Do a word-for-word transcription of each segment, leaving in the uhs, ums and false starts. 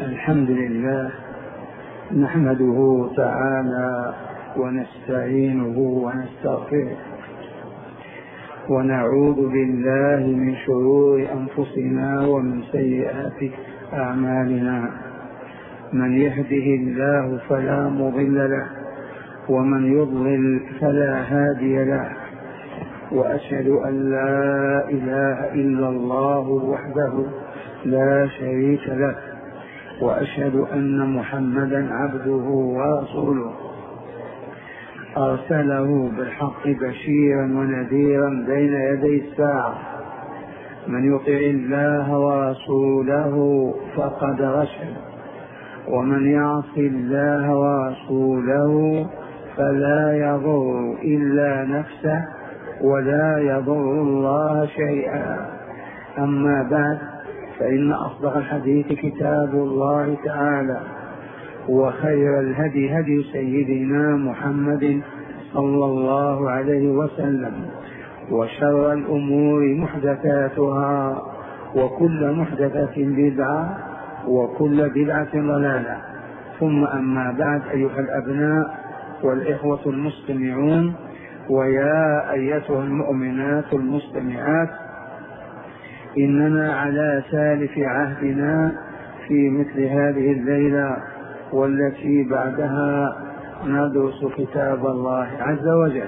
الحمد لله نحمده تعالى ونستعينه ونستغفره ونعوذ بالله من شرور أنفسنا ومن سيئات أعمالنا. من يهده الله فلا مضل له ومن يضلل فلا هادي له، وأشهد أن لا إله إلا الله وحده لا شريك له، وأشهد أن محمدا عبده ورسوله أرسله بالحق بشيرا ونذيرا بين يدي الساعة. من يطع الله ورسوله فقد رشد، ومن يعص الله ورسوله فلا يضر إلا نفسه ولا يضر الله شيئا. أما بعد، فإن أصدق الحديث كتاب الله تعالى، وخير الهدي هدي سيدنا محمد صلى الله عليه وسلم، وشر الأمور محدثاتها، وكل محدثة بدعة، وكل بدعة ضلالة. ثم أما بعد، أيها الأبناء والإخوة المستمعون، ويا أيتها المؤمنات المستمعات، إننا على سالف عهدنا في مثل هذه الليلة والتي بعدها ندرس كتاب الله عز وجل،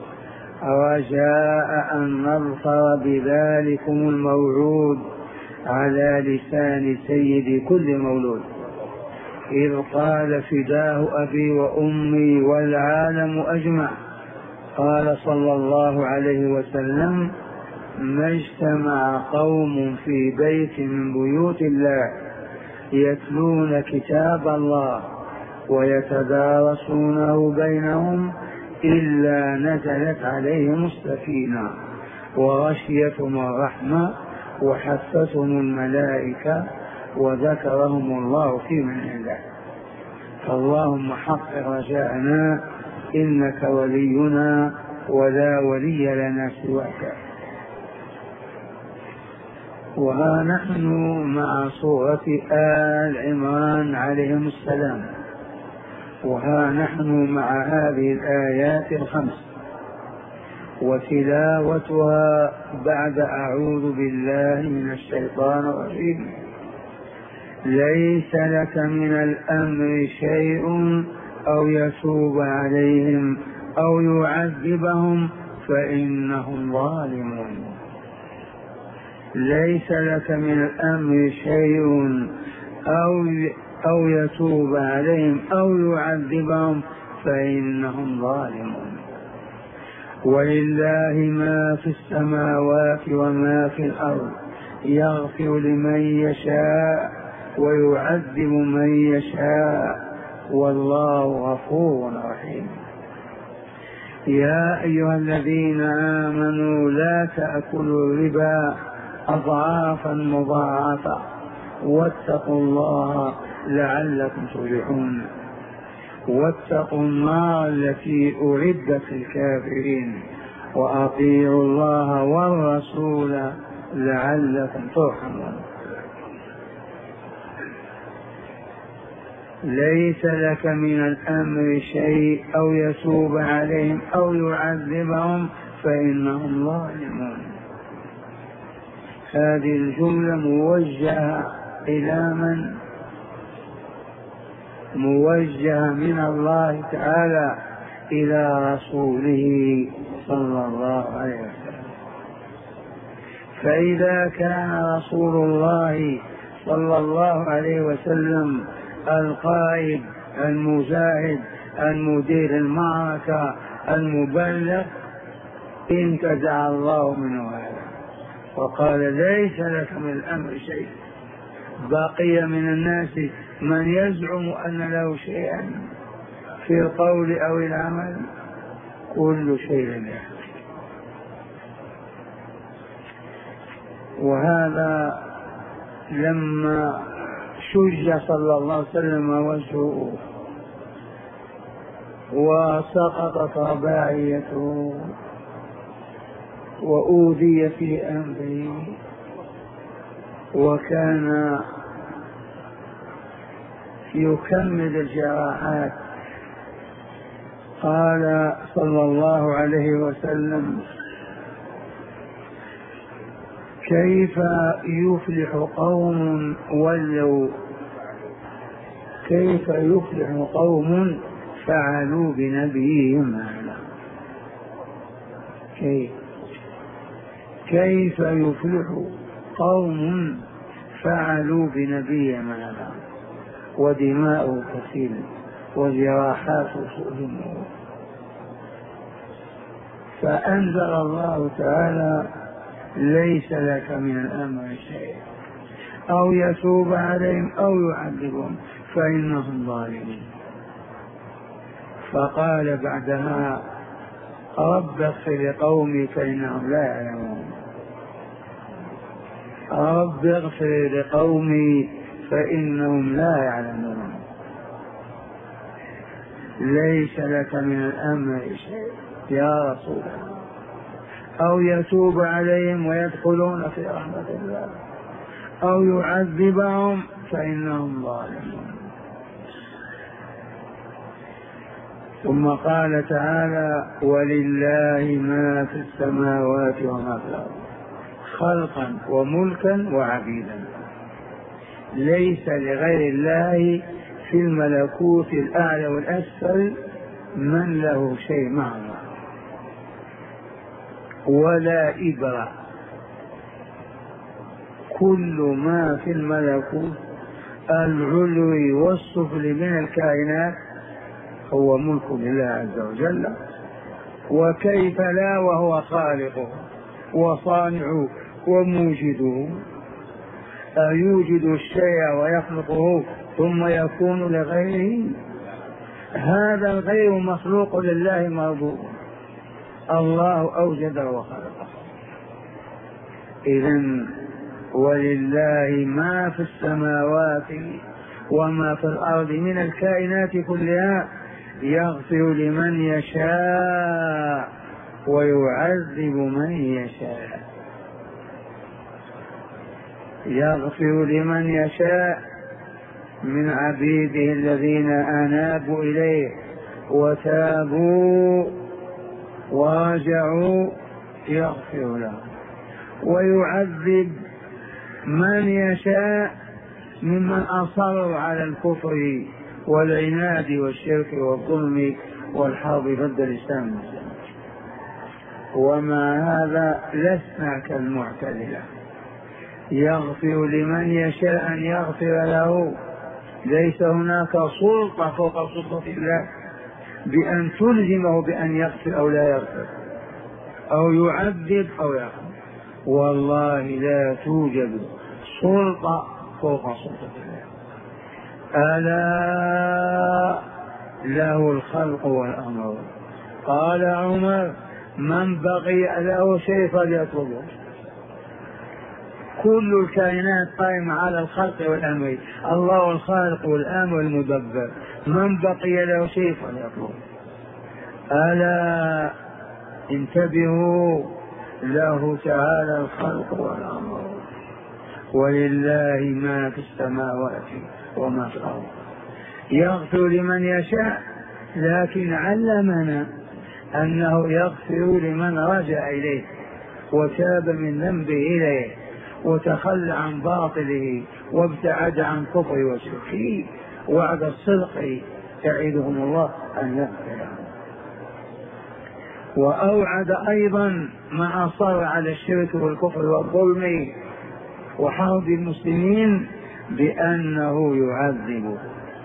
رجاء أن نظفر بذلكم الموعود على لسان سيد كل مولود، إذ قال: فداه أبي وأمي والعالم أجمع. قال صلى الله عليه وسلم: ما اجتمع قوم في بيت من بيوت الله يتلون كتاب الله ويتدارسونه بينهم إلا نزلت عليهم السكينة وغشيتهم الرحمة وحفتهم الملائكة وذكرهم الله في من عنده. فاللهم حقق رجاءنا، إنك ولينا ولا ولي لنا سواك. وها نحن مع سورة آل عمران عليهم السلام، وها نحن مع هذه الآيات الخمس وتلاوتها بعد أعوذ بالله من الشيطان الرجيم. ليس لك من الأمر شيء أو يتوب عليهم أو يعذبهم فإنهم ظالمون. ليس لك من الأمر شيء أو أو يتوب عليهم أو يعذبهم فإنهم ظالمون. ولله ما في السماوات وما في الأرض، يغفر لمن يشاء ويعذب من يشاء، والله غفور رحيم. يا أيها الذين آمنوا لا تأكلوا الربا أضعافا مضاعفة واتقوا الله لعلكم تفلحون. واتقوا النار التي أعدت للكافرين، وأطيعوا الله والرسول لعلكم ترحمون. ليس لك من الأمر شيء أو يتوب عليهم أو يعذبهم فإنهم ظالمون. هذه الجملة موجهة إلى من؟ موجهة من الله تعالى إلى رسوله صلى الله عليه وسلم. فإذا كان رسول الله صلى الله عليه وسلم القائد المجاهد المدير المعركة المبلغ، انتزع الله منه هذا وقال: ليس لك من الأمر شيء. بقي من الناس من يزعم أن له شيئا في القول أو العمل، كل شيء له. وهذا لما شج صلى الله عليه وسلم وجهه وسقطت رباعيته وأوذي في أنفه، وكان يكمل الجراحات. قال صلى الله عليه وسلم: كيف يفلح قوم ولوا كيف يفلح قوم فعلوا بنبيهم هذا. كيف كيف يفلح قوم فعلوا بنبيهم هذا ودماء كثير وجراحات وسؤال. فأنزل الله تعالى: ليس لك من الأمر شيء، أو يتوب عليهم أو يعذبهم فإنهم ظالمون. فقال بعدها: رب اغفر لقومي فإنهم لا يعلمون. رب اغفر لقومي فإنهم لا يعلمون. ليس لك من الأمر شيء يا رسول الله، أو يتوب عليهم ويدخلون في رحمة الله، أو يعذبهم فإنهم ظالمون. ثم قال تعالى: ولله ما في السماوات وما في الأرض خلقا وملكا وعبيدا. ليس لغير الله في الملكوت الأعلى والأسفل من له شيء مع الله ولا إبرة. كل ما في الملكوت العلوي والسفلي من الكائنات هو ملك لله عز وجل. وكيف لا وهو خالقه وصانعه وموجده. أيوجد الشيء ويخلقه ثم يكون لغيره؟ هذا الغير مخلوق لله مربوط. الله أوجده وخلقه. إذن ولله ما في السماوات وما في الأرض من الكائنات كلها، يغفر لمن يشاء ويعذب من يشاء. يغفر لمن يشاء من عبيده الذين أنابوا إليه وتابوا ورجعوا، يغفر لهم. ويعذب من يشاء ممن أصروا على الكفر والعناد والشرك والظلم والحرب ضد الإسلام. وما هذا لسنا كالمعتزلة. يغفر لمن يشاء أن يغفر له. ليس هناك سلطة فوق سلطة الله بأن تلزمه بأن يغفر أو لا يغفر، أو يعذب أو يغفر. والله لا توجد سلطة فوق سلطة الله. ألا له الخلق والأمر. قال عمر: من بقي له شيء فليطلبه. كل الكائنات قائمة على الخلق والأمر، الله الخالق والآمر المدبر. من بقي له شيء فليطلبه. ألا انتبهوا، له تعالى الخلق والأمر. ولله ما في السماوات وما في الأرض. يغفر لمن يشاء، لكن علمنا أنه يغفر لمن رجع إليه وتاب من ذنبه إليه وتخلى عن باطله وابتعد عن كفر وشركه. وعد الصدق يعدهم الله أن يغفر لهم. وأوعد أيضا من أصر على الشرك والكفر والظلم وحرب المسلمين بأنه يعذبه.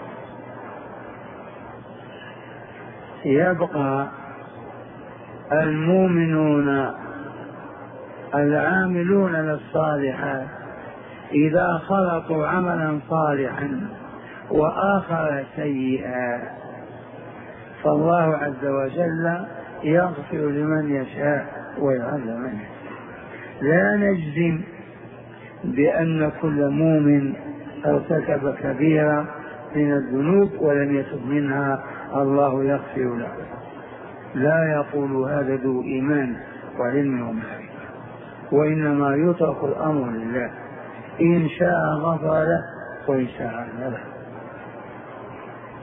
يبقى المؤمنون العاملون للصالحات إذا خلطوا عملا صالحا وآخر سيئا، فالله عز وجل يغفر لمن يشاء ويعذب من يشاء. لا نجزم بأن كل مؤمن ارتكب كبيرة من الذنوب ولم يتب منها الله يغفر له. لا يقول هذا ذو إيمان وعلم ومعرفة، وإنما يترك الأمر لله. إن شاء غفر له وإن شاء له.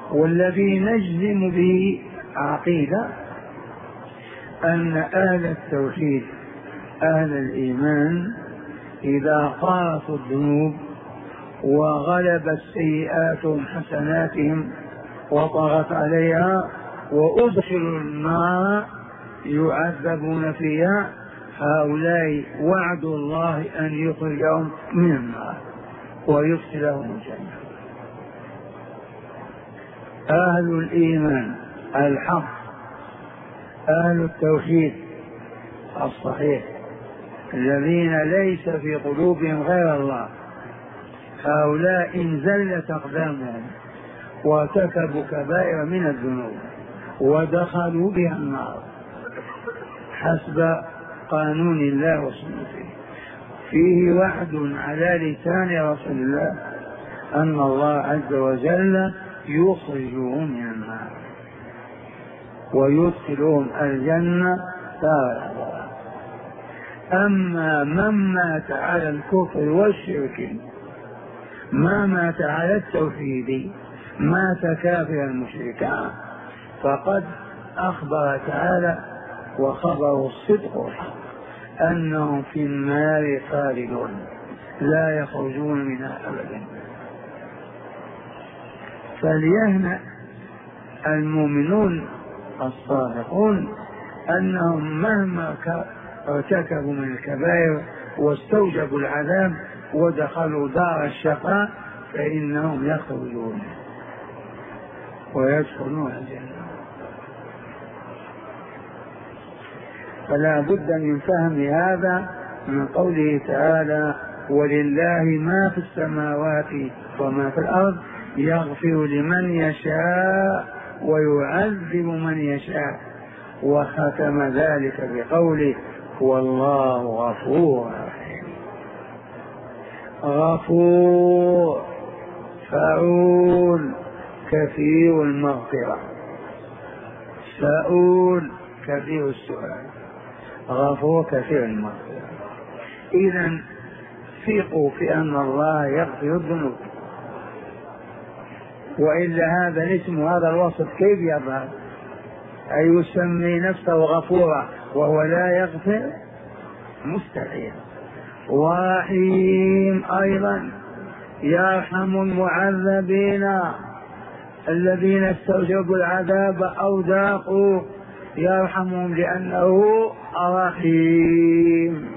والذي نجزم به عقيدة أن أهل التوحيد أهل الإيمان إذا قارفوا الذنوب وغلبت سيئاتهم حسناتهم وطغت عليها وأدخلوا النار يعذبون فيها، هؤلاء وعد الله أن يخرجهم من النار ويدخلهم الجنة. أهل الإيمان الحق أهل التوحيد الصحيح الذين ليس في قلوبهم غير الله، هؤلاء إن زلت أقدامهم وارتكبوا كبائر من الذنوب ودخلوا بها النار حسب قانون الله وسنته، فيه وعد على لسان رسول الله أن الله عز وجل يخرجهم من النار ويدخلهم الجنة دار. أما من مات على الكفر والشرك ما مات على التوحيد مات كافرا مشركا، فقد أخبر تعالى وخبر الصدق أنهم في النار خالدون لا يخرجون منها أبدا. فليهنأ المؤمنون الصادقون أنهم مهما ارتكبوا من الكبائر واستوجبوا العذاب ودخلوا دار الشقاء فإنهم يخرجون ويدخلون الجنة. فلا بد من فهم هذا من قوله تعالى ولله ما في السماوات وما في الأرض يغفر لمن يشاء ويعذب من يشاء، وختم ذلك بقوله والله غفور رحيم. غفور فعول كثير المغفرة، سؤول كثير السؤال، غفور كثير المغفرة. إذن ثقوا في أن الله يغفر الذنوب، وإلا هذا الاسم وهذا الوصف كيف يظهر؟ أي يسمي نفسه غفورا وهو لا يغفر؟ مستحيل. ورحيم أيضا يرحم المعذبين الذين استوجبوا العذاب أو ذاقوا، يرحمهم لأنه رحيم.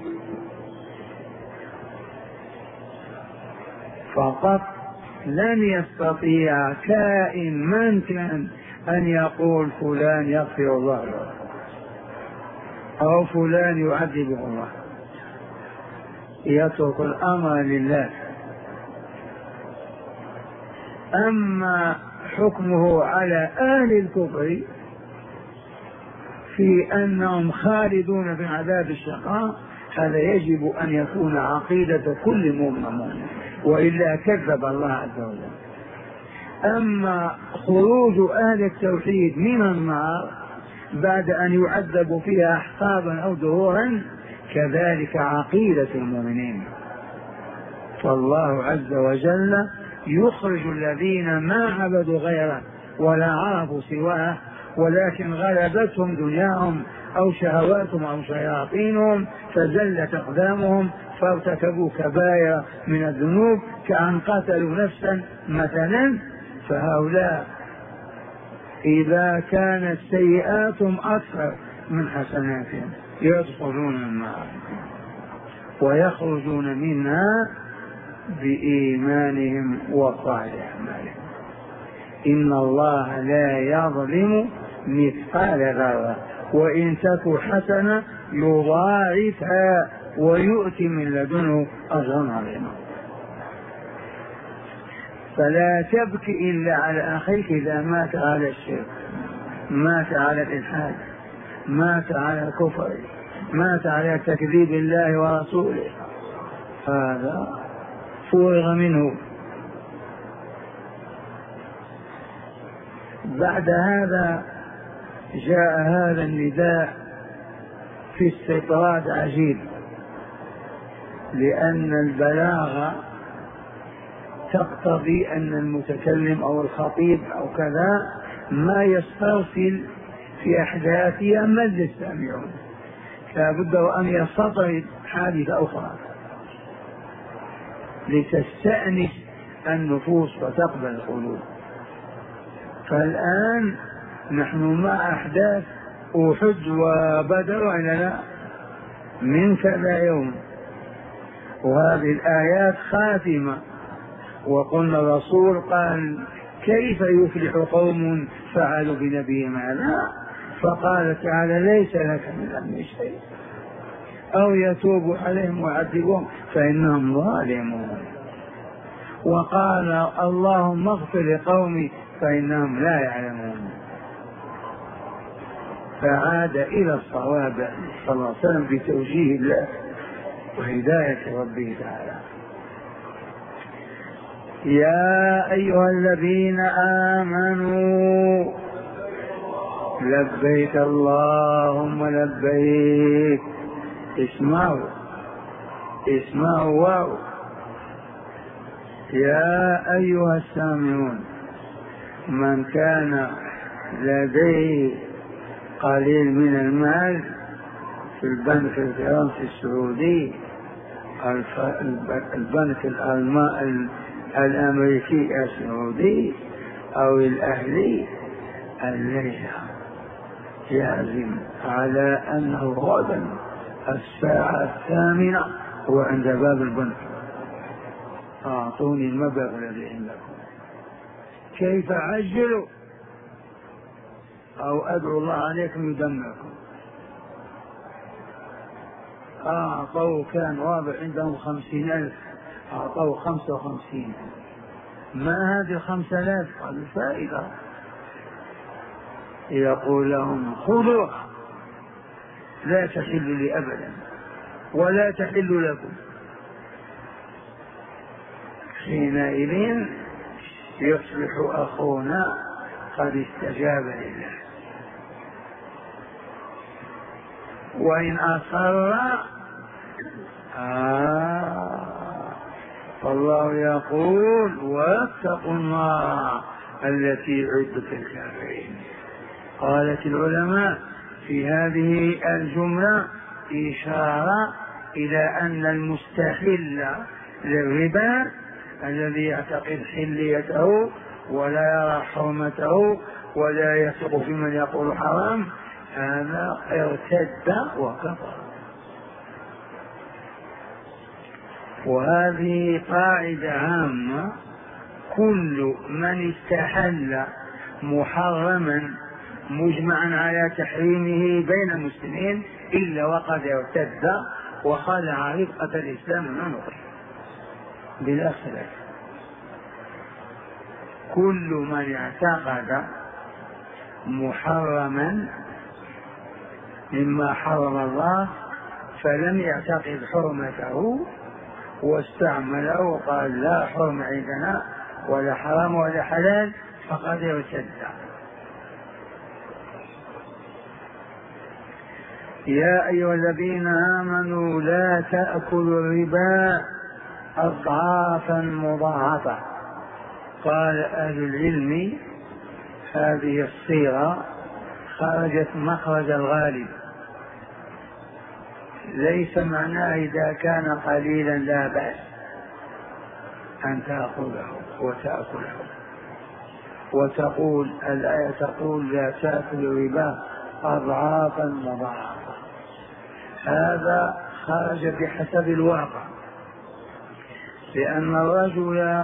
فقط لن يستطيع كائن من كان أن يقول فلان يغفر الله له أو فلان يعذبه الله، يترك الأمر لله. أما حكمه على أهل الكفر في أنهم خالدون في عذاب الشقاء هذا يجب أن يكون عقيدة كل مؤمن، وإلا كذب الله عز وجل. أما خروج أهل التوحيد من النار بعد أن يعذبوا فيها أحقابا أو دهورا كذلك عقيدة المؤمنين، فالله عز وجل يخرج الذين ما عبدوا غيره ولا عرفوا سواه ولكن غلبتهم دنياهم أو شهواتهم أو شياطينهم فزلت أقدامهم فارتكبوا كبائر من الذنوب كأن قتلوا نفسا مثلا، فهؤلاء إذا كانت سيئاتهم أكثر من حسناتهم يدخلون النار ويخرجون منها بإيمانهم وصالح أعمالهم. إن الله لا يظلم مثقال ذرة وإن تك حسنة يضاعفها ويؤتي من لدنه أجرا عظيما. فلا تبكي إلا على أخيك إذا مات على الشرك، مات على الإلحاد، مات على الكفر، مات على تكذيب الله ورسوله، هذا فرغ منه. بعد هذا جاء هذا النداء في استطراد عجيب، لأن البلاغ تقتضي أن المتكلم أو الخطيب أو كذا ما يسترسل في أحداثها مد السامعون، لابد وأن يستطرد حادثة أخرى لتستأنس النفوس وتقبل القلوب. فالآن نحن مع أحداث أحد وبدر وإلا لا من كذا يوم، وهذه الآيات خاتمة. وقلنا الرسول قال كيف يفلح قوم فعلوا بنبيهم هذا؟ فقال تعالى ليس لك من الأمر شيء أو يتوب عليهم ويعذبهم فإنهم ظالمون. وقال اللهم اغفر لقومي فإنهم لا يعلمون. فعاد إلى الصواب صلى الله عليه وسلم بتوجيه الله وهداية ربه تعالى. يا أيها الذين آمنوا لبيك اللهم لبيك. اسمعوا اسمعوا واو. يا أيها السامعون، من كان لديه قليل من المال في البنك الفرنسي السعودي، البنك الأمريكي السعودي أو الأهلي، الليلة يعزم على أنه غدا الساعة الثامنة هو عند باب البنك. أعطوني المبلغ الذي عندكم، كيف عجلوا أو أدعو الله عليكم يدمركم. أعطوا كان واضح عندهم خمسين ألف، أعطوا خمسة وخمسين. ما هذه الخمسة آلاف؟ قالوا فائدة. يقول لهم خذوها لا تحل لي أبدا ولا تحل لكم. حينئذ يصبح أخونا قد استجاب لله. وإن أصر آه فالله يقول واتقوا النار التي أعدت للكافرين. قالت العلماء في هذه الجملة إشارة إلى أن المستحل للربا الذي يعتقد حليته ولا يرى حرمته ولا يثق في من يقول حرام، هذا ارتد وكفر. وهذه قاعدة عامة: كل من استحل محرما مجمعا على تحريمه بين المسلمين إلا وقد ارتد وخلع رفقة الإسلام من عنقه بلا خلاف. كل من اعتقد محرما مما حرم الله فلم يعتقد حرمته واستعمله وقال لا حرم عندنا ولا حرام ولا حلال فقد ارتد. يا أيها الذين آمنوا لا تأكلوا الربا أضعافا مضاعفة. قال أهل العلم هذه الصيغة خرجت مخرج الغالب، ليس معناه إذا كان قليلا لا بأس أن تأخذه وتأكله. وتقول الآية تقول لا تأكل الربا أضعافا مضاعفة، هذا خرج بحسب الواقع، لأن الرجل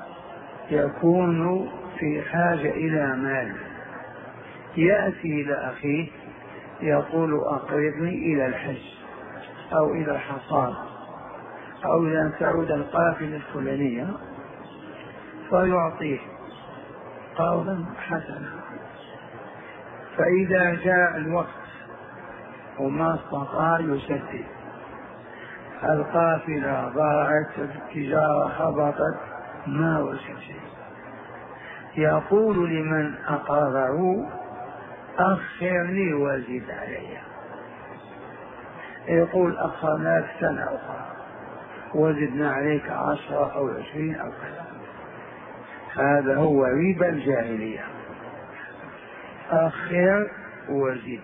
يكون في حاجة إلى مال، يأتي إلى أخيه يقول أقرضني إلى الحج أو إلى الحصاد أو إلى أن تعود القافلة الفلانية، فيعطيه قرضا حسنا. فإذا جاء الوقت وما استطاع يسدد، القافلة ضاعت، التجارة هبطت، ما وجد شيء، يقول لمن أقرضه أخرني وزد علي، يقول أخرناك سنة أخرى وزدنا عليك عشرة أو عشرين أو كذا، هذا هو ربا الجاهلية. أخر وزد.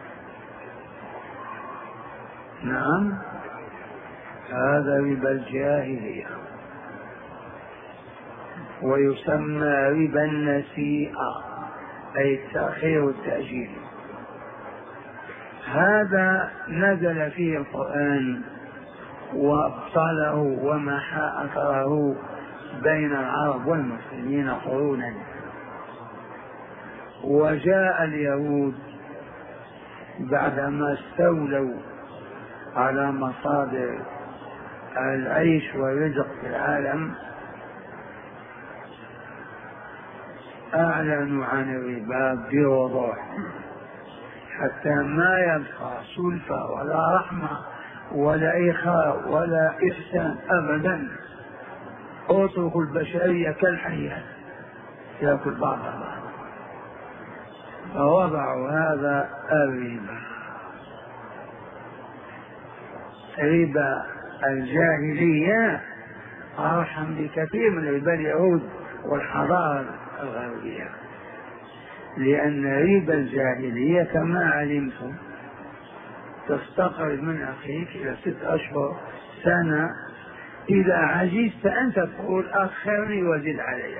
نعم، هذا ربا الجاهلية، ويسمى ربا النسيئة، أي التأخير والتأجيل. هذا نزل فيه القرآن وأبطله ومحى أثره بين العرب والمسلمين قرونا. وجاء اليهود بعدما استولوا على مصادر العيش والرزق في العالم أعلنوا عن الربا بوضوح، حتى ما يبقى سلفة ولا رحمة ولا إخاء ولا إحسان أبدا. اتركوا البشرية كالحياة يأكل بعضها. فوضعوا هذا الربا، ربا الجاهلية أرحم بكثير من ربا اليهود والحضارة الغربية، لأن ربا الجاهلية كما علمتم تستقرض من أخيك إلى ست أشهر سنة، إذا عجزت أنت تقول أخرني وزد علي،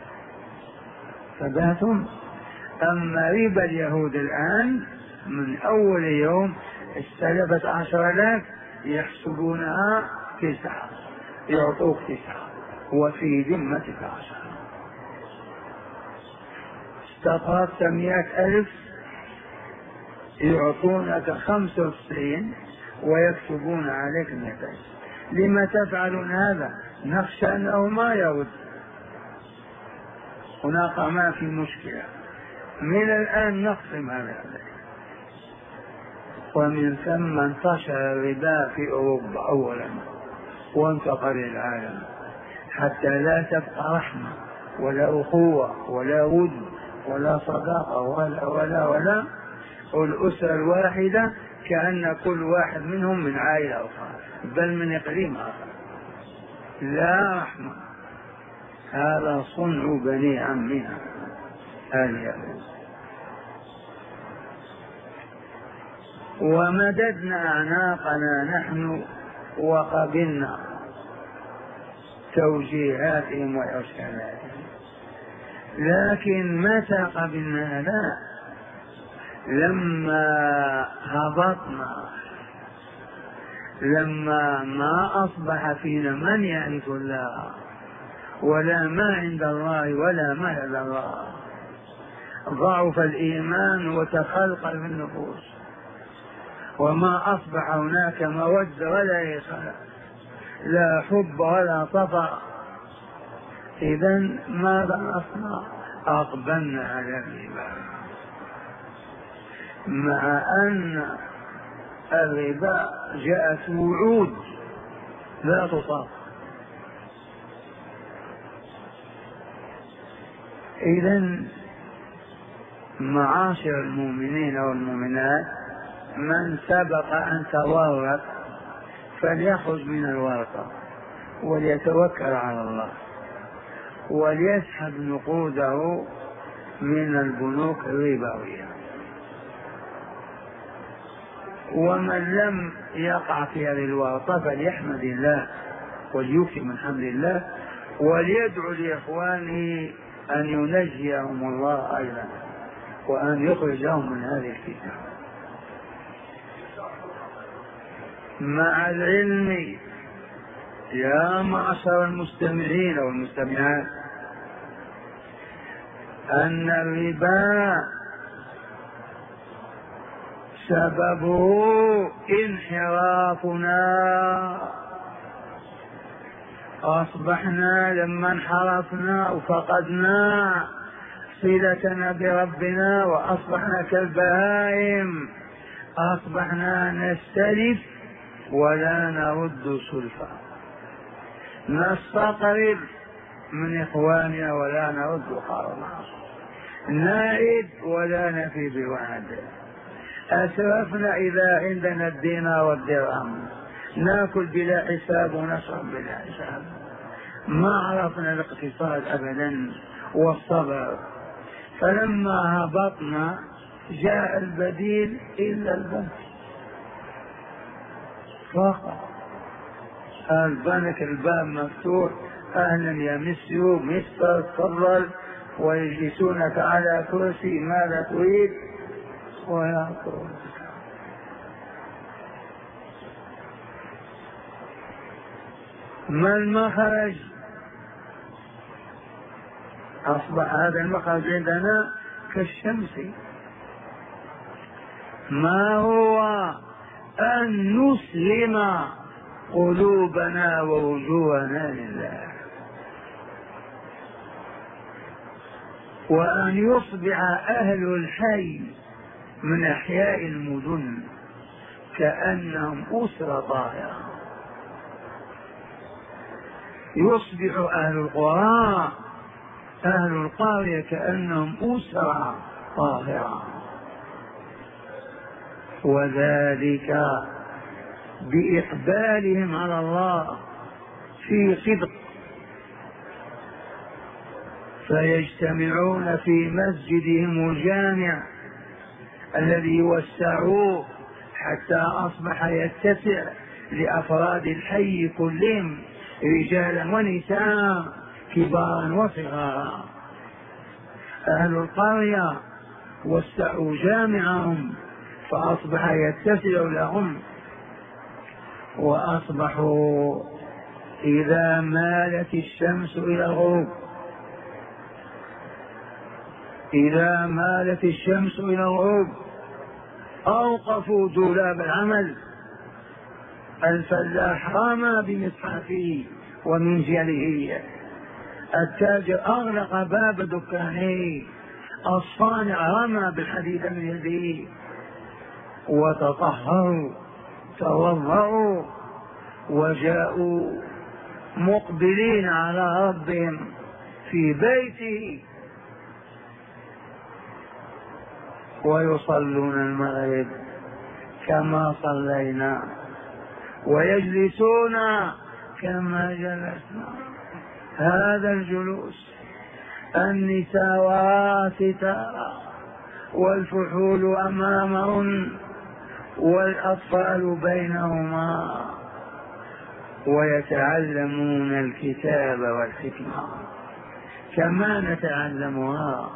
فباتم. أما ربا اليهود الآن من أول يوم استلفت عشر آلاف يحسبونها تسعة، يعطوك تسعة وفي ذمتك عشرة. استقرضت مئة ألف يعطونك خمسة وتسعين ويكتبون عليك مئتين. لما تفعلون هذا؟ نخشى أنه ما يرد، هناك ما في مشكلة، من الآن نقسم هذا. ومن ثم انتشر الربا في أوروبا أولا وانتقل العالم، حتى لا تبقى رحمة ولا أخوة ولا ود ولا صداقة ولا ولا ولا والأسرة الواحدة كأن كل واحد منهم من عائلة أخرى بل من إقليم آخر. لا رحمة. هذا صنع بني عمنا اليهود. ومددنا أعناقنا نحن وقبلنا توجيهاتهم وإرشاداتهم، لكن متى قبلنا؟ لا، لما هبطنا، لما ما أصبح فينا من يعرف الله ولا ما عند الله ولا ما لدى الله، ضعف الإيمان وتخلق في النفوس، وما أصبح هناك مودة ولا إخاء، لا حب ولا طفى. إذن ماذا أصنع؟ أقبلنا على الربا، مع أن الربا جاءت وعود لا تطاق. إذن معاشر المؤمنين والمؤمنات، من سبق أن تورط فليخرج من الورطة وليتوكل على الله وليسحب نقوده من البنوك الربوية. ومن لم يقع في هذه الورطة فليحمد الله وليكثر من حمد الله وليدعو لإخوانه أن ينجيهم الله أيضا وأن يخرجهم من هذه الفتنة. مع العلم يا معشر المستمعين والمستمعات أن الربا سببه انحرافنا، أصبحنا لما انحرفنا وفقدنا صلتنا بربنا وأصبحنا كالبهائم، أصبحنا نستلف ولا نرد سلفا، نستقرب من إخواننا ولا نرد قرضا، نائد ولا نفي بوعد، أسرفنا إذا عندنا الدينار والدرهم، ناكل بلا حساب ونشرب بلا حساب، ما عرفنا الاقتصاد أبدا والصبر. فلما هبطنا جاء البديل إلا البنك فقط. البنك الباب مفتوح، أهلا يا مسيو مستر تفضل، ويجلسونك على كرسي ماذا تريد ويأكلون. ما المخرج؟ أصبح هذا المخرج عندنا كالشمس. ما هو؟ أن نسلم قلوبنا ووجوهنا لله، وأن يصبح أهل الحي من أحياء المدن كأنهم أسرة طاهرة، يصبح أهل القرى أهل القرية كأنهم أسرة طاهرة، وذلك بإقبالهم على الله في صدق، فيجتمعون في مسجدهم الجامع الذي وسعوه حتى أصبح يتسع لأفراد الحي كلهم رجالا ونساء كبارا وصغارا. أهل القرية وسعوا جامعهم فأصبح يتسع لهم، وأصبحوا إذا مالت الشمس إلى الغروب إذا مالت الشمس إلى الغروب أوقفوا دولاب العمل. الفلاح رمى بمصحفه ومنجله، التاجر أغلق باب دكانه، الصانع رمى بالحديد من يده، وتطهروا توضأوا وجاءوا مقبلين على ربهم في بيته، ويصلون المغرب كما صلينا ويجلسون كما جلسنا. هذا الجلوس، النساء وراء والفحول أمامهن والأطفال بينهما، ويتعلمون الكتاب والحكمة كما نتعلمها،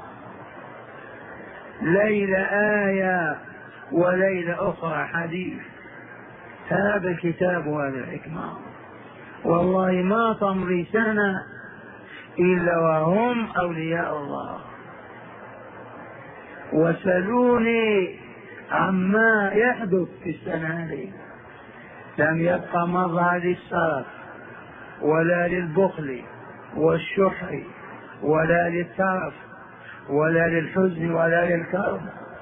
ليلة آية وليلة أخرى حديث. هذا الكتاب وهذا الحكمة، والله ما تمضي سنة إلا وهم أولياء الله. وسلوني عما يحدث في السنة هذه، لم يبقى مظهر للسرف ولا للبخل والشح ولا للترف ولا للحزن ولا للكرب.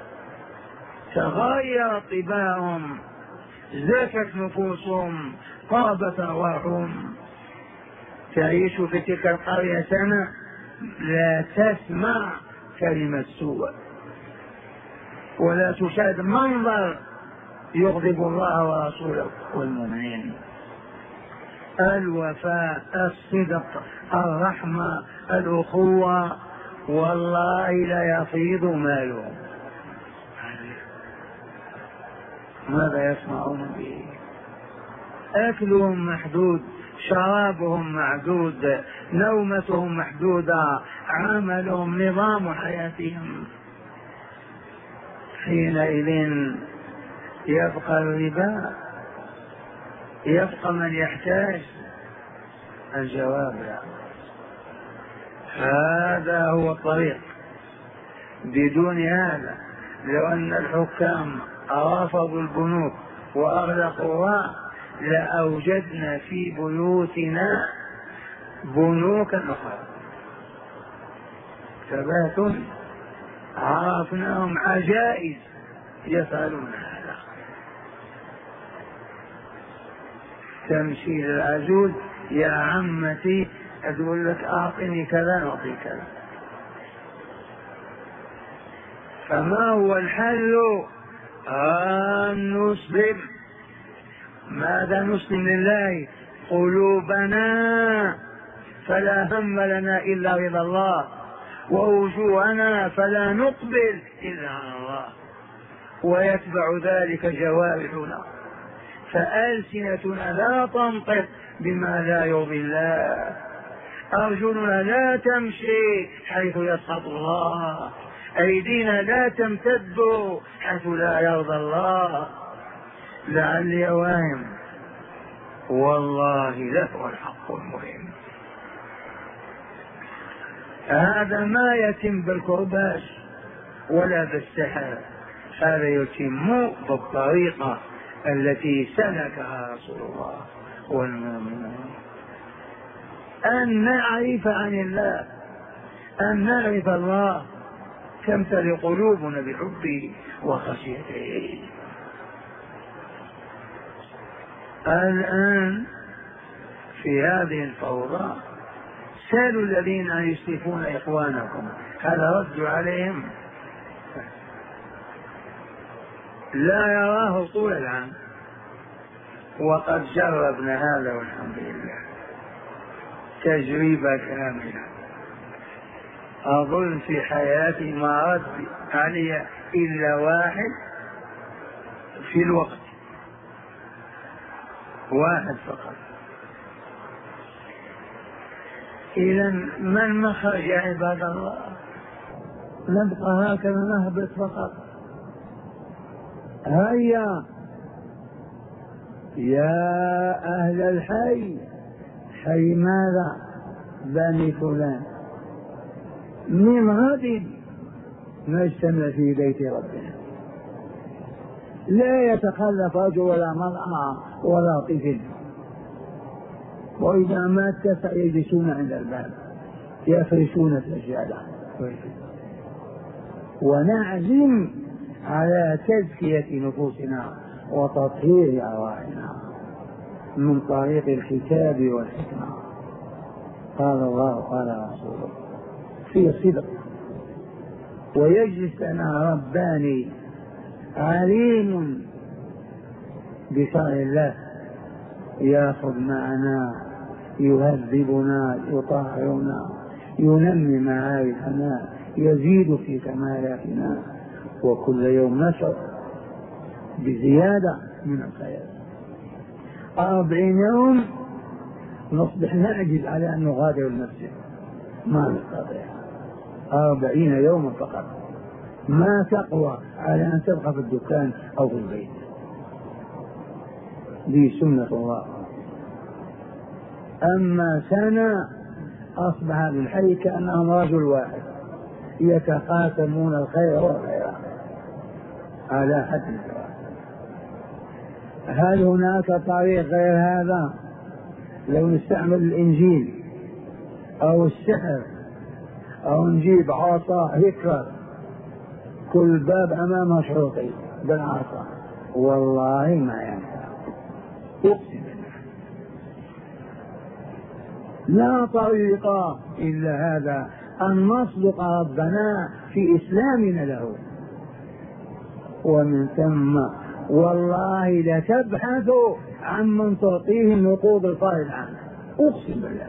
تغير طباعهم، زكت نفوسهم، طابت أرواحهم. تعيش في تلك القرية سنة لا تسمع كلمة سوء ولا تشاهد منظر يغضب الله ورسوله والمؤمنين. الوفاء، الصدق، الرحمة، الأخوة، والله لا يفيض مالهم. ماذا يصنعون به؟ أكلهم محدود، شرابهم معدود، نومتهم محدودة، عملهم، نظام حياتهم. حينئذ يبقى الربا، يبقى من يحتاج. الجواب لا. هذا هو الطريق. بدون هذا لو أن الحكام رفضوا البنوك وأغلقوها لأوجدنا في بيوتنا بنوكا أخرى. ثبات عرفناهم عجائز يفعلون هذا. تمشي للعجوز يا عمتي أقول لك أعطني كذا نعطي كذا. فما هو الحل؟ أن نسلم. ماذا نسلم لله؟ قلوبنا، فلا هم لنا إلا رضا الله، ووجوهنا فلا نقبل إلا على الله، ويتبع ذلك جوارحنا، فألسنتنا لا تنطق بما لا يرضي الله، أرجلنا لا تمشي حيث يسخط الله، أيدينا لا تمتد حيث لا يرضى الله. لعلي أواهم، والله له الحق المهم. هذا ما يتم بالكرباج ولا بالسحر، هذا يتم بالطريقة التي سلكها رسول الله والمؤمنون. أن نعرف عن الله، أن نعرف الله، تمتلئ قلوبنا بحبه وخشيته. الآن في هذه الفوضى سالوا الذين يسلفون إخوانكم، هذا رد عليهم لا يراه طول العام، وقد جربنا هذا والحمد لله تجربة كاملة. أظن في حياتي ما رد علي إلا واحد في الوقت، واحد فقط. إذا ما المخرج يا عباد الله؟ نبقى هكذا نهبط فقط؟ هيا يا أهل الحي، حي ماذا؟ بني فلان، من غد نجتمع في بيت ربنا، لا يتخلف رجل ولا مرأة ولا طفل، وإذا ما اتسع يجلسون عند الباب يفرشون السجادة، ونعزم على تزكية نفوسنا وتطهير أرواحنا من طريق الكتاب والحكمة. قال الله قال رسوله في صدق، ويجلس لنا رباني عليم بشرع الله، يأخذ معنا، يهذبنا، يطهرنا، ينمي معارفنا، يزيد في كمالاتنا، وكل يوم نشعر بزيادة من الخير. أربعين يوم نصبح نعجز على أن نغادر المسجد، ما نستطيع. أربعين يوما فقط، ما تقوى على أن تبقى في الدكان أو في البيت. دي سنة الله. أما سنة أصبح بالحي كأنهم رجل واحد يتقاسمون الخير والخيرات على حد سواء. هل هناك طريق غير هذا؟ لو نستعمل الإنجيل أو السحر أو نجيب عصا هكر كل باب أمامه شرطي بالعصا، والله ما ينفع، أقسم لا طريق إلا هذا، أن نصدق ربنا في إسلامنا له، ومن ثم والله لتبحث عن من تعطيه النقود الفائض عنه، أقسم بالله.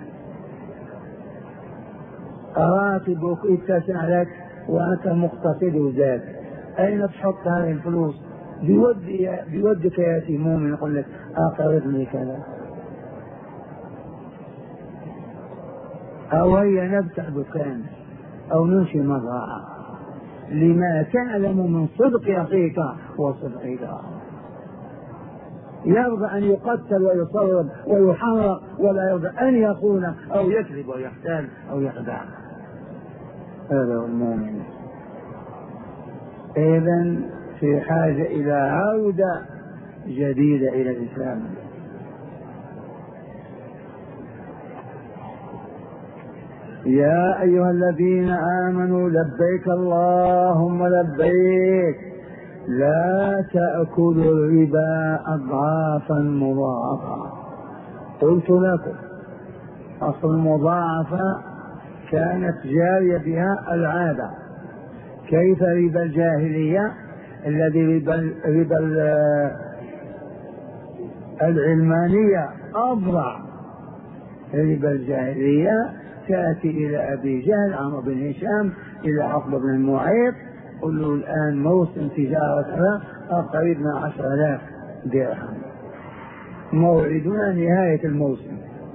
راتبك اتسع لك وأنت مقتصد وزاد، أين تحط هذه الفلوس؟ بودي بودك يأتي مؤمن يقول لك أقرضني كذا، أو هيا نفتح دكان أو ننشئ مزرعة، لما تعلم من صدق أخيك وصدقك. يرضى أن يقتل ويصرف ويحرق، ولا يرضى أن يخون أو يكذب ويحتال أو يخدع. هذا هو المؤمن. إذن في حاجة إلى عودة جديدة إلى الإسلام. يا أيها الذين آمنوا لبيك اللهم لبيك، لا تأكلوا الربا أضعافا مضاعفة. قلت لكم أصل المضاعفة كانت جارية بها العادة، كيف ربا الجاهلية الذي ربا, ربا العلمانية أضع ربا الجاهلية تأتي إلى أبي جهل عمرو بن هشام إلى عقبة بن المعيط، قل له الآن موسم تجارة قريب من عشر آلاف درهم، موعدنا نهاية الموسم،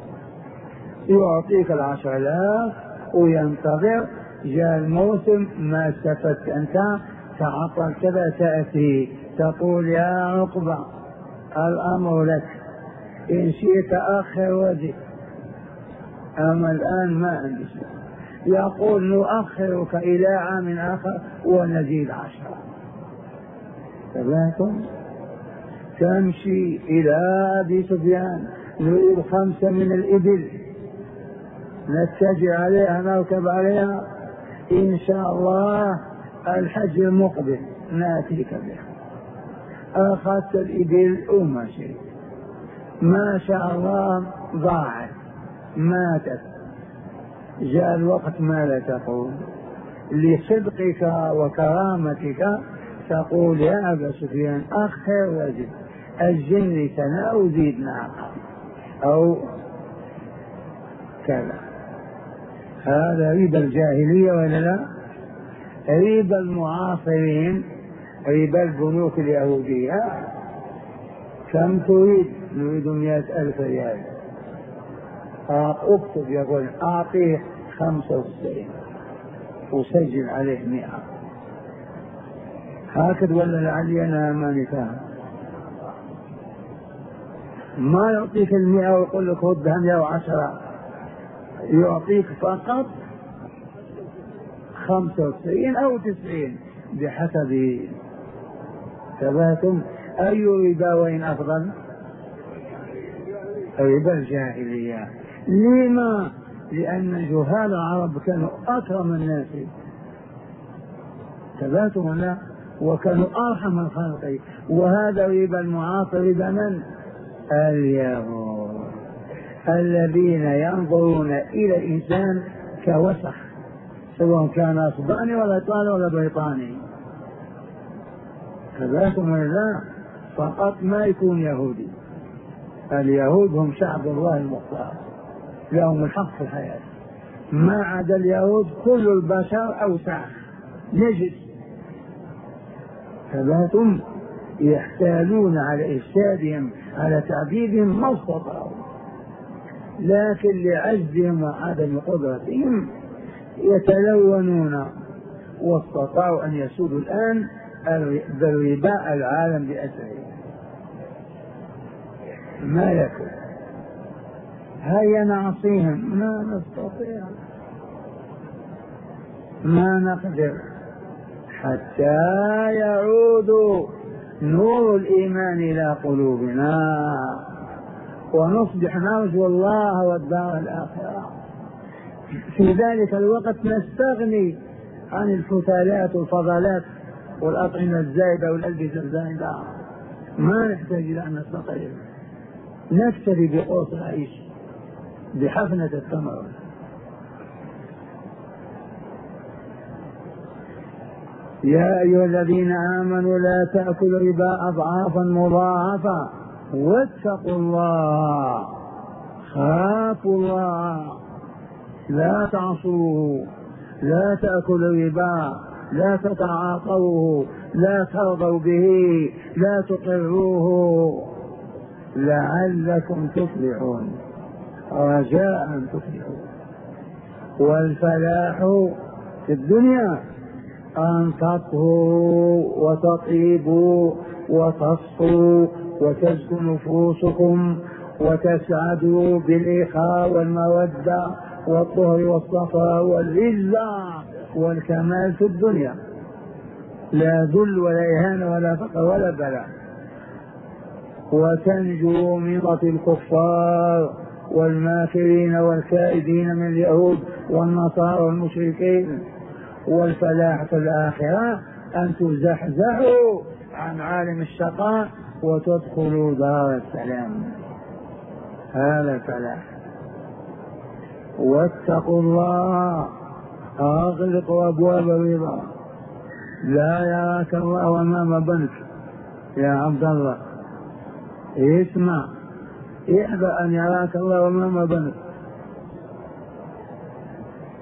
يعطيك العشر آلاف وينتظر، جاء الموسم ما استفدت أنت، تعطل كذا، تأتي تقول يا عقبة الأمر لك، إن شئت أخر وزد، أما الآن ما عندي شيء. يقول نؤخرك إلى عام آخر ونزيد عشرة. تبعتم تمشي إلى أبي سفيان نريد خمسة من الإبل نتجه عليها نركب عليها إن شاء الله الحج المقبل نأتيك بها. أخذت الإبل وما شيء، ما شاء الله ضاعت ماتت، جاء الوقت ماذا تقول؟ لصدقك وكرامتك تقول يا أبا سفيان أخر وزد، الجن سنة وزيد ناقة أو كذا. هذا ربا الجاهلية ولا لا؟ ربا المعاصرين، ربا البنوك اليهودية. كم تريد؟ نريد مئة ألف ريال، اكتب يقول أعطيه خمسة وتسعين وسجل عليه مئة، هكذا ولا لعلي أنا ماني فاهم؟ ما يعطيك المئة ويقول لك ردها مئة وعشرة، يعطيك فقط خمسة وتسعين أو تسعين بحسب ثباتهم. أي رباوين أفضل؟ ربا الجاهلية. لما؟ لأن جهال العرب كانوا أكرم الناس، ثباتهم لا، وكانوا أرحم الخلق. وهذا ربا المعاصر ربا من؟ اليهود الذين ينظرون إلى الإنسان كوسخ، سواء كان أصباني ولا طالي ولا بريطاني، ثباتهم لا، فقط ما يكون يهودي. اليهود هم شعب الله المختار، لهم الحق في الحياة، ما عدا اليهود كل البشر أوساخ نجس، فباتم يحتالون على إفسادهم على تعذيبهم ما استطاعوا، لكن لعجزهم وعدم قدرتهم يتلونون، واستطاعوا أن يسودوا الآن بالربا العالم بأسره. ما يكون هيا نعصيهم، ما نستطيع، ما نقدر حتى يعود نور الإيمان إلى قلوبنا ونصبح نرجو الله والدار الآخرة. في ذلك الوقت نستغني عن الفتالات والفضلات والأطعمة الزايدة والألبسة الزايدة، ما نحتاج إلى أن نستطيع، نكتفي بقوت العيش بحفنة التمر. يا أيها الذين آمنوا لا تأكلوا ربا أضعافا مضاعفة واتقوا الله، خافوا الله، لا تعصوا، لا تأكلوا ربا، لا تتعاطوه، لا ترضوا به، لا تقروه لعلكم تفلحون، رجاء تفلحون. والفلاح في الدنيا أن تطهوا وتطيبوا وتصفوا وتزكو نفوسكم وتسعدوا بالإخاء والمودة والطهر والصفاء والعزة والكمال في الدنيا، لا ذل ولا إهانة ولا فقر ولا بلاء، وتنجو من قتل الكفار والماكرين والكائدين من اليهود والنصارى والمشركين. والفلاح في الآخرة أن تزحزحوا عن عالم الشقاء وتدخلوا دار السلام، هذا الفلاح. واتقوا الله، أغلقوا أبواب الرضا، لا يراك الله أمام بنك يا عبد الله، اسمع، احذر أن يراك الله أمام بنك،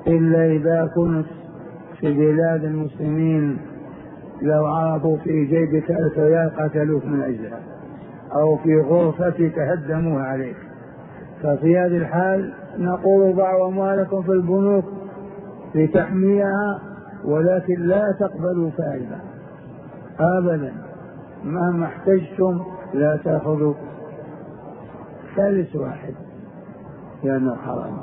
إلا إذا كنت في بلاد المسلمين لو عرفوا في جيبك ألف ريال قتلوك من أجلها، أو في غرفتك هدموها عليك. ففي هذه الحال نقول ضعوا أموالكم في البنوك لتحميها، ولكن لا تقبلوا فائدة أبدا، مهما احتجتم لا تأخذوا ثالث واحد لأنه حرام.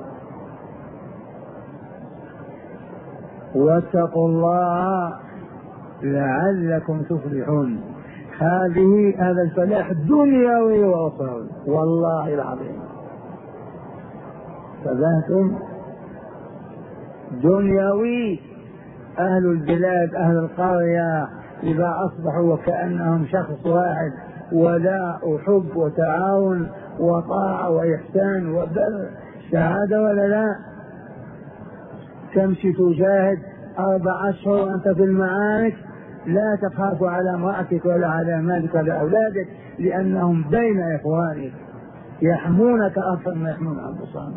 واتقوا الله لعلكم تفلحون. هذه هذا الفلاح دنيوي وأخروي والله العظيم. فذاتهم دنيوي، أهل البلاد أهل القرية إذا أصبحوا وكأنهم شخص واحد، ولاء وحب وتعاون وطاعة وإحسان وبر، سعادة ولا لا؟ تمشي تجاهد أربع أشهر وأنت في المعارك، لا تخاف على امرأتك ولا على مالك ولا أولادك، لأنهم بين إخوانك يحمونك أكثر ما يحمون أنفسهم.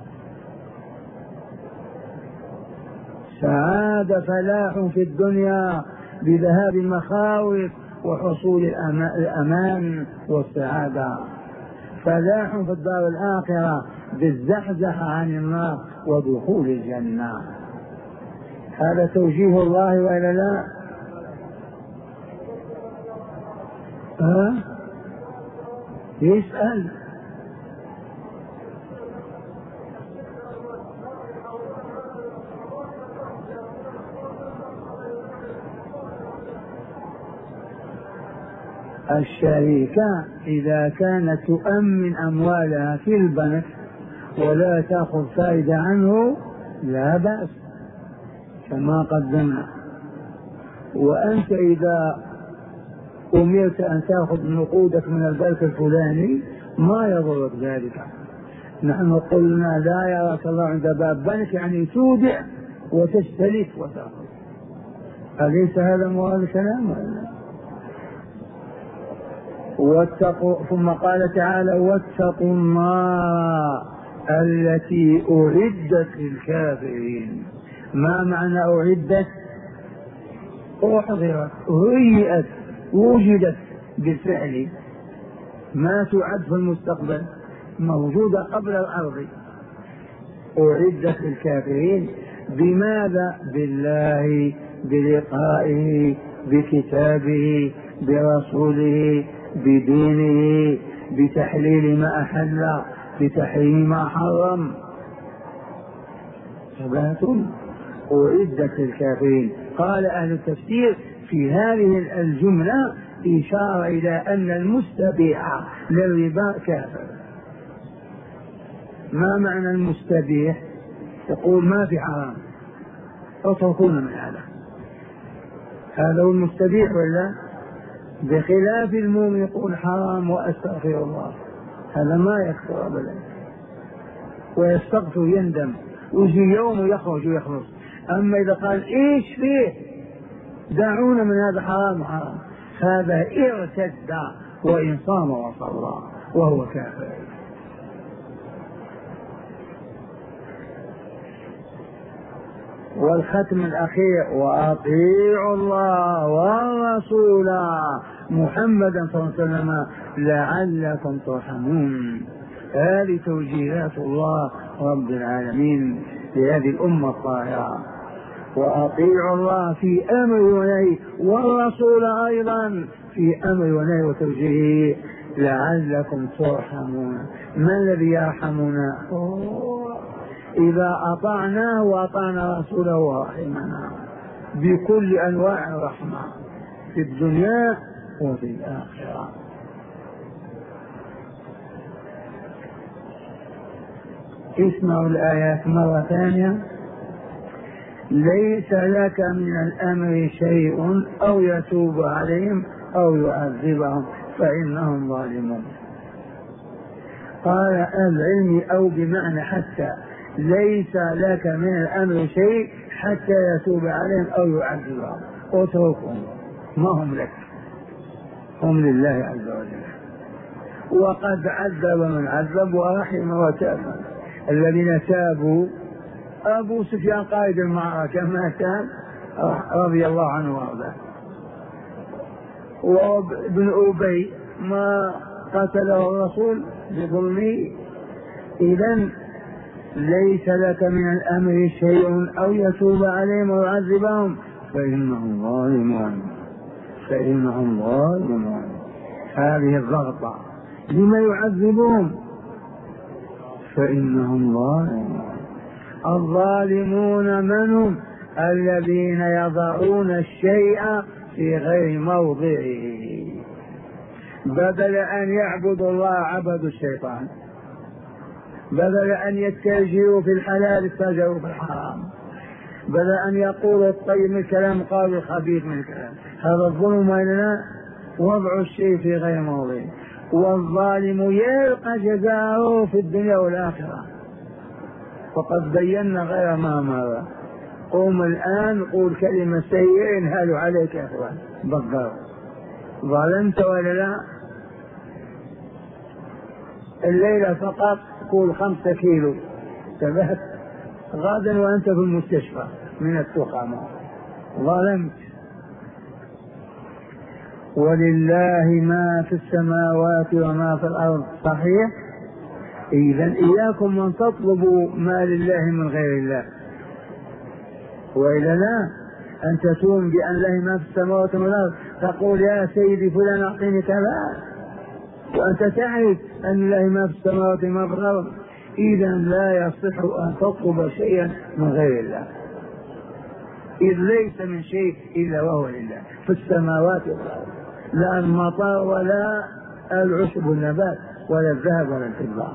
سعادة فلاح في الدنيا بذهاب المخاوف وحصول الأمان والسعادة، فلاح في الدار الآخرة بالزحزح عن النار ودخول الجنة. هذا توجيه الله وإلا لا؟ ها؟ يسأل. الشركة إذا كانت تؤمن أموالها في البنك ولا تأخذ فائدة عنه لا بأس كما قدمنا. وأنت إذا أمرت أن تأخذ نقودك من البنك الفلاني ما يضرك ذلك. نحن قلنا لا يراك الله عند باب بنك، يعني تودع وتستلف وتأخذ. أليس هذا موال الكلام؟ واتقوا. ثم قال تعالى واتقوا النار التي أعدت للكافرين. ما معنى أعدت؟ أحضرت، هيئت، وجدت بالفعل، ما تعد في المستقبل، موجودة قبل الأرض. أعدت للكافرين بماذا؟ بالله، بلقائه، بكتابه، برسوله، بدينه، بتحليل ما أحل، بتحريم ما حرم. ثبات أعدت للكافرين. قال أهل التفسير في هذه الجملة إشارة إلى أن المستبيح للربا كافر. ما معنى المستبيح؟ يقول ما في حرام، اتركونا من هذا، هذا هو المستبيح ولا؟ بخلاف المؤمن يقول حرام وأستغفر الله، هذا ما يكفر أبدا، ويستغفر يندم ويجي يوم يخرج ويخلص. أما إذا قال إيش فيه دعونا من هذا حرام حرام، هذا ارتد وإن صام وصلى وهو كافر. والختم الأخير وأطيعوا الله والرسول محمدا صلى الله عليه وسلم لعلكم ترحمون. هذه توجيهات الله رب العالمين لهذه الأمة الطاهرة. وأطيعوا الله في أمر ونهي، والرسول أيضا في أمر ونهي وتوجيه لعلكم ترحمون. ما الذي يرحمنا؟ إذا أطعناه وأطعنا رسوله ورحمنا بكل أنواع الرحمة في الدنيا وفي الآخرة. اسمعوا الآيات مرة ثانية. ليس لك من الأمر شيء أو يتوب عليهم أو يعذبهم فإنهم ظالمون. قال أهل العلم أو بمعنى حتى، ليس لك من الأمر شيء حتى يتوب عليهم أو يعذبهم، اتركهم ما هم لك، هم لله عز وجل. وقد عذب من عذب ورحم وتاب. الذين تابوا أبو سفيان قائد المعركة ما كان رضي الله عنه وارضاه، وابن أبي ما قتله الرسول بظلمه. إذن ليس لك من الأمر شيء أو يتوب عليهم ويعذبهم فإنهم ظالمون، فإنهم ظالمون. هذه الضغطة لما يعذبهم؟ فإنهم ظالمون. الظالمون من هم؟ الذين يضعون الشيء في غير موضعه، بدل أن يعبدوا الله عبدوا الشيطان، بدل أن يتجهوا في الحلال اتجهوا في الحرام، بدل أن يقولوا الطيب من الكلام قالوا الخبيث من الكلام. هذا الظلم لنا، وضع الشيء في غير موضعه. والظالم يلقى جزاءه في الدنيا والآخرة، وقد بينا غير ما مر. قوم الآن قول كلمة سيئة انهالوا عليك يا أخوان بقروا. ظلمت ولا لا؟ الليلة فقط قول خمسة كيلو ثبت، غدا وأنت في المستشفى من التقامة. ظلمت. ولله ما في السماوات وما في الأرض، صحيح؟ إذن إياكم من تطلبوا ما لله من غير الله، وإلا لا أن تتوم بأن الله ما في السماوات والأرض تقول يا سيدي فلان أعطيني كذا وأنت تعرف أن الله ما في السماوات وما في الأرض. إذا لا يصح أن تطلب شيئا من غير الله، إذ ليس من شيء إلا وهو لله في السماوات والأرض، لا المطر ولا العشب والنبات ولا الذهب ولا الفضة.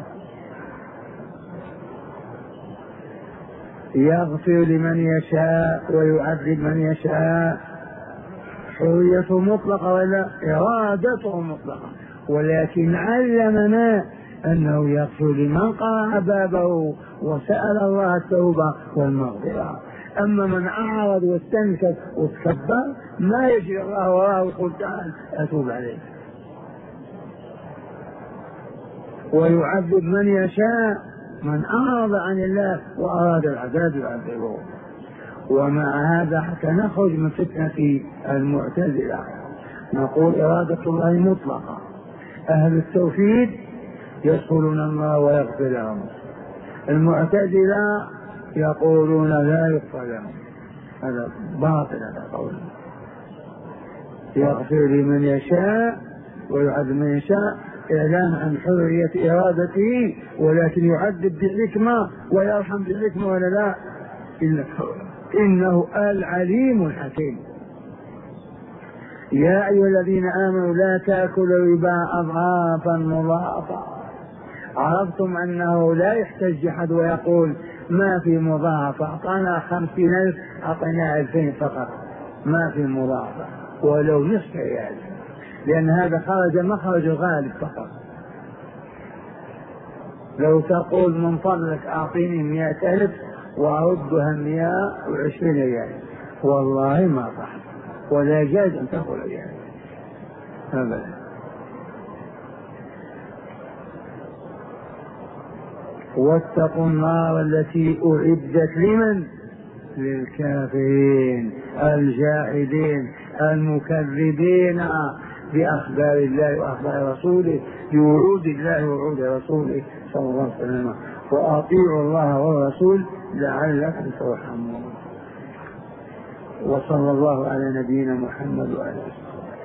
يغفر لمن يشاء ويعذب من يشاء، حريته مطلقة ولا إرادته مطلقة، ولكن علمنا أنه يغفر لمن قرع بابه وسأل الله التوبة والمغفرة. أما من أعرض واستنكف وتكبر ما يجري الله وراه ويقول تعال أتوب عليه. ويعذب من يشاء، من أعرض عن الله وأراد العذاب يعذبه. ومع هذا حتى نخرج من فتنة المعتزلة نقول إرادة الله مطلقة. أهل التوحيد يدخلون الله ويغفر لهم، المعتزلة يقولون لا يغفر لهم. هذا باطل هذا قول. يغفر لمن يشاء ويعذب من يشاء، إعلان عن حرية إرادته، ولكن يعذب بالحكمة ويرحم بالحكمة ولا لا؟ إنه العليم الحكيم. يا أيها الذين آمنوا لا تأكلوا الربا أضعافا مضاعفة. عرفتم أنه لا يحتج أحد ويقول ما في مضاعفة، أعطانا خمسين ألف أعطينا ألفين فقط، ما في مضاعفة ولو نصف ريال، لأن هذا خرج مخرج الغالب فقط. لو تقول من فضلك أعطيني مئة ألف وأردها مئة وعشرين ريال والله ما صح، ولا جاز أن تقول ريال أبدا. واتقوا النار التي أعدت لمن؟ للكافرين الجاحدين المكذبين بأخبار الله وأخبار رسوله، بوعود الله ووعود رسوله صلى الله عليه وسلم. وأطيعوا الله والرسول لعلكم ترحمون. وصلى الله على نبينا محمد وعلى آله وسلم.